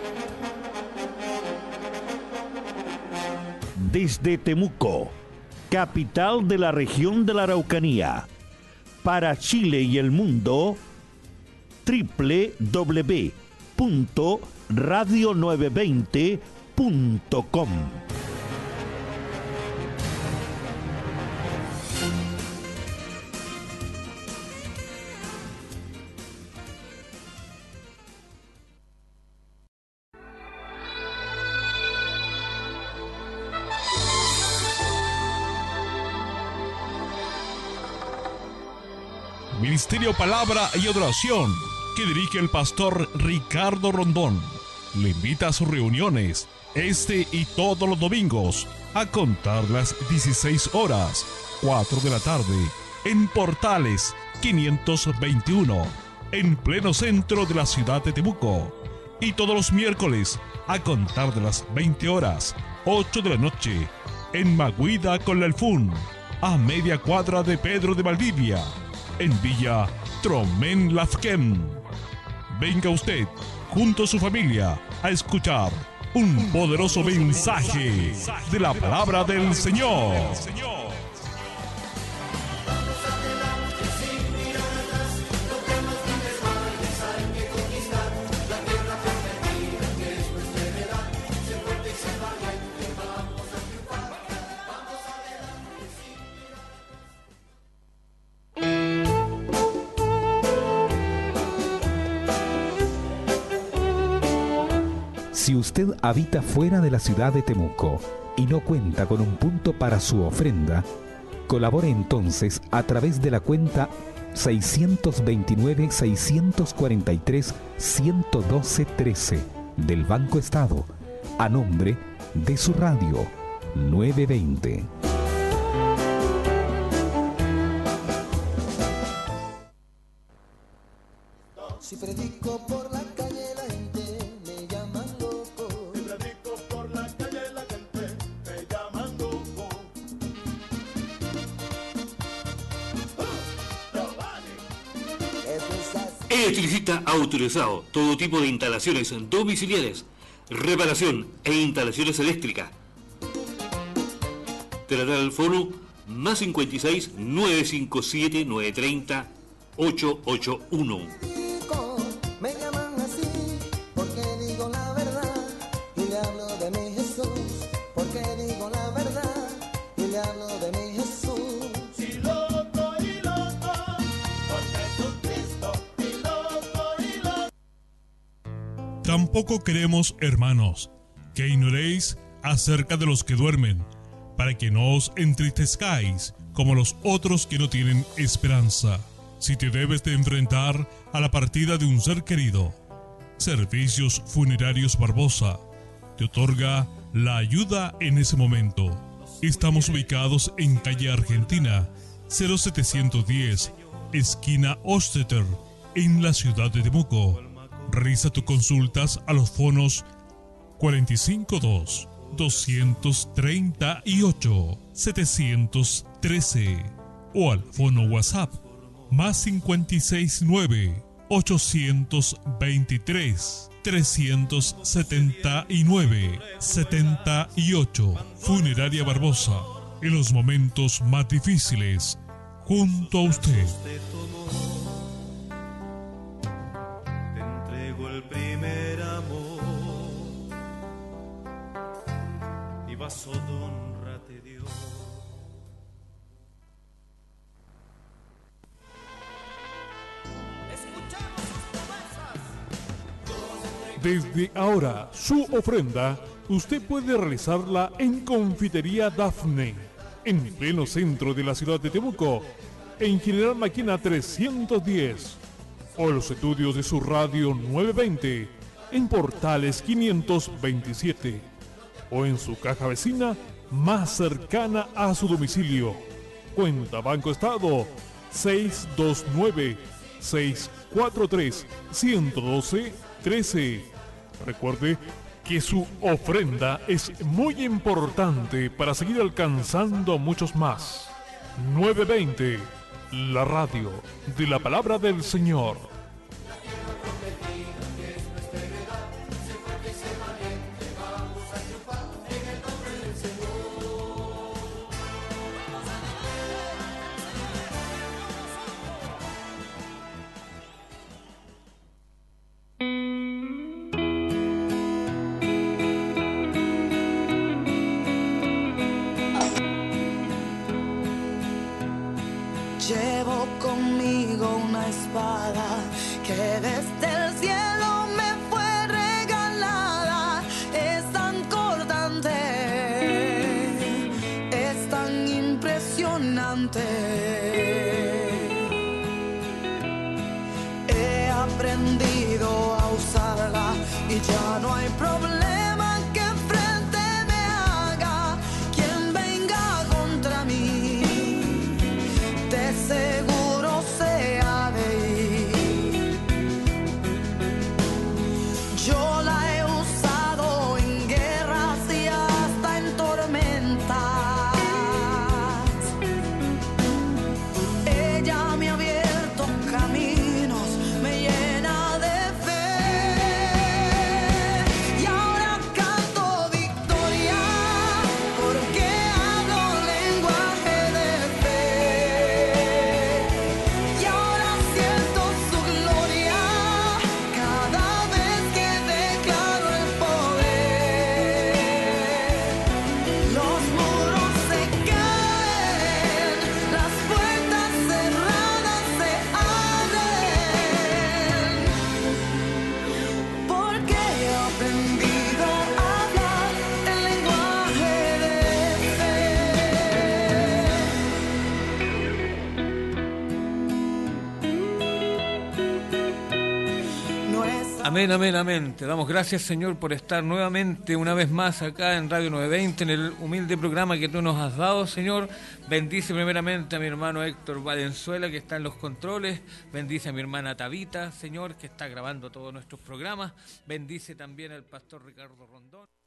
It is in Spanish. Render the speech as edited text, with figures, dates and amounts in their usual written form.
Desde Temuco, capital de la región de la Araucanía, para Chile y el mundo, www.radio920.com. Ministerio Palabra y Adoración, que dirige el pastor Ricardo Rondón, le invita a sus reuniones este y todos los domingos a contar las 16 horas, 4 de la tarde, en Portales 521, en pleno centro de la ciudad de Temuco, y todos los miércoles a contar de las 20 horas, 8 de la noche, en Maguida con la Elfún, a media cuadra de Pedro de Valdivia, en Villa Tromén Lafquén. Venga usted, junto a su familia, a escuchar un poderoso mensaje de la palabra del Señor. Si usted habita fuera de la ciudad de Temuco y no cuenta con un punto para su ofrenda, colabore entonces a través de la cuenta 629-643-112-13 del Banco Estado, a nombre de su radio 920. Si predico por la calle la gente me llaman loco. Si predico por la calle la gente me llaman loco. Electricista autorizado. Todo tipo de instalaciones domiciliares, reparación e instalaciones eléctricas. Teléfono más 56 957 930 881. Me llaman así porque digo la verdad y le hablo de mi Jesús, porque digo la verdad y le hablo de mi Jesús. Si loco y loco, por Jesucristo, y loco y loco. Tampoco queremos, hermanos, que ignoréis acerca de los que duermen, para que no os entristezcáis como los otros que no tienen esperanza. Si te debes de enfrentar a la partida de un ser querido, Servicios Funerarios Barbosa te otorga la ayuda en ese momento. Estamos ubicados en calle Argentina 0710, esquina Osteter, en la ciudad de Temuco. Realiza tus consultas a los fonos 452 238 713 o al fono WhatsApp más 569 823 379 78. Funeraria Barbosa, en los momentos más difíciles, junto a usted. Te entrego el primer amor, mi vaso de honra te dio. Desde ahora, su ofrenda, usted puede realizarla en Confitería Dafne, en pleno centro de la ciudad de Temuco, en General Maquina 310, o en los estudios de su radio 920, en Portales 527, o en su caja vecina más cercana a su domicilio. Cuenta Banco Estado 629-643-112-13. Recuerde que su ofrenda es muy importante para seguir alcanzando a muchos más. 920, la radio de la palabra del Señor. que desde el cielo me fue regalada, es tan cortante, es tan impresionante. He aprendido a usarla y ya no hay problema que enfrente me haga quien venga contra mí. De seguro se ha de ir. Yo la he usado en guerras y hasta en tormentas. Ella me ha abierto caminos, me llena de fe. Y ahora canto victoria porque hablo lenguaje de fe. Y ahora siento su gloria cada vez que declaro el poder. Los muros se caen, las puertas cerradas se abren, porque he aprendido a hablar el lenguaje de fe. No es Amén, amén, amén. Te damos gracias, Señor, por estar nuevamente, una vez más, acá en Radio 920, en el humilde programa que tú nos has dado, Señor. Bendice primeramente a mi hermano Héctor Valenzuela, que está en los controles. Bendice a mi hermana Tabita, Señor, que está grabando todos nuestros programas. Bendice también al pastor Ricardo Rondón.